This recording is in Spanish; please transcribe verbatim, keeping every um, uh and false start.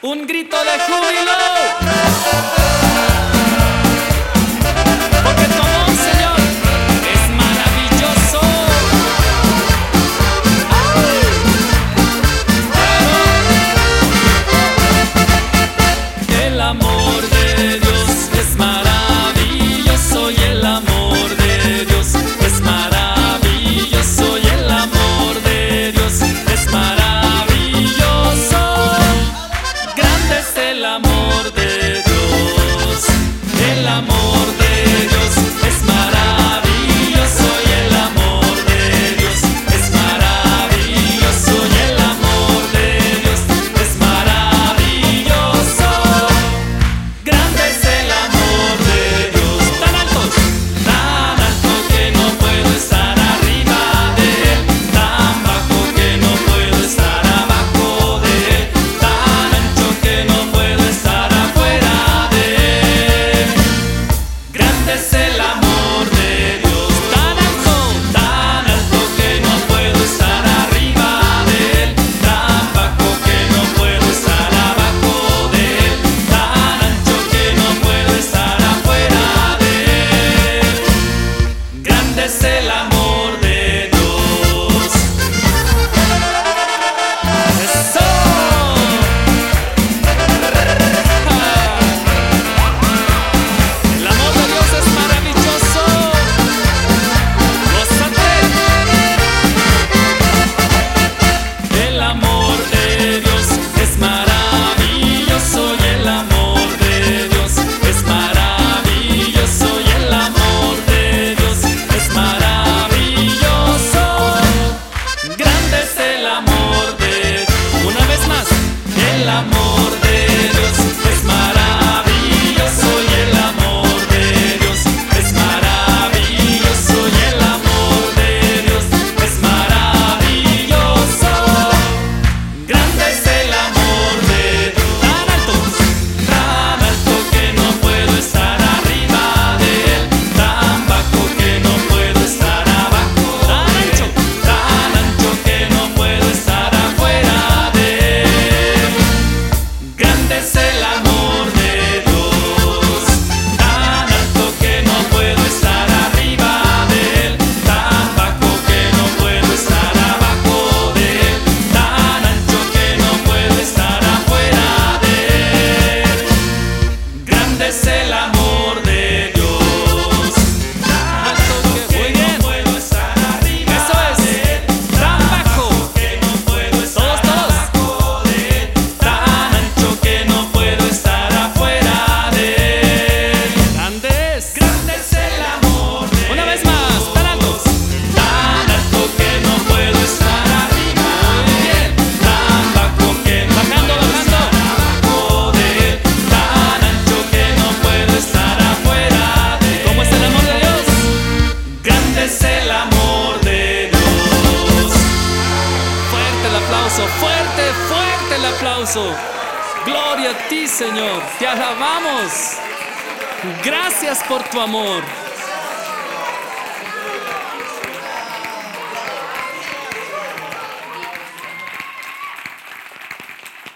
Un grito de júbilo, porque tu amor, Señor, es maravilloso. El amor de Dios es maravilloso y el amor de Dios es maravilloso y el amor de Dios es maravilloso. Grande es el amor de Dios, el amor de Dios es maravilloso y el amor de Dios es maravilloso y el amor de Dios es maravilloso. Grande es el amor de Dios, tan alto, tan alto que no puedo estar arriba de él, tan bajo que no puedo estar abajo de él, tan ancho que no puedo estar afuera de él. Grande es el amor de Dios, tan alto, tan alto que no puedo estar arriba de él, tan bajo que no puedo estar abajo de él, tan ancho que no puedo estar afuera de él. Grande es el amor de Dios. ¡Eso! El amor de Dios es maravilloso. Gózate. El amor de Dios es maravilloso y el amor de Dios es maravilloso y el amor de Dios es maravilloso. Grande es el amor de Dios. Una vez más, el amor de Dios es maravilloso y el amor de Dios es maravilloso y el amor de Dios es maravilloso. Grande es el amor de Dios, tan alto, tan alto que no puedo estar arriba de él, tan bajo que no puedo estar abajo, tan ancho, tan ancho que no puedo estar afuera de él. Grande es el amor de Dios, tan alto que no puedo estar arriba de él, tan bajo que no puedo estar abajo de él, tan ancho que no puedo estar afuera de él. Grande es el amor de Dios, tan alto que no puedo estar arriba. Eso es, de él, tan bajo que no puedo estar abajo de él, tan ancho que no puedo estar afuera de él. Grande es, grande es el amor de Dios. Una vez más, tan alto, tan alto que no puedo estar arriba de él, tan bajo que no bajando, bajando abajo de él, tan ancho que no puedo estar afuera de él. ¿Cómo es el amor de Dios? Grande es el amor de Dios. Fuerte el aplauso, fuerte, fuerte el aplauso. Gloria a ti, Señor. Te alabamos. Gracias por tu amor.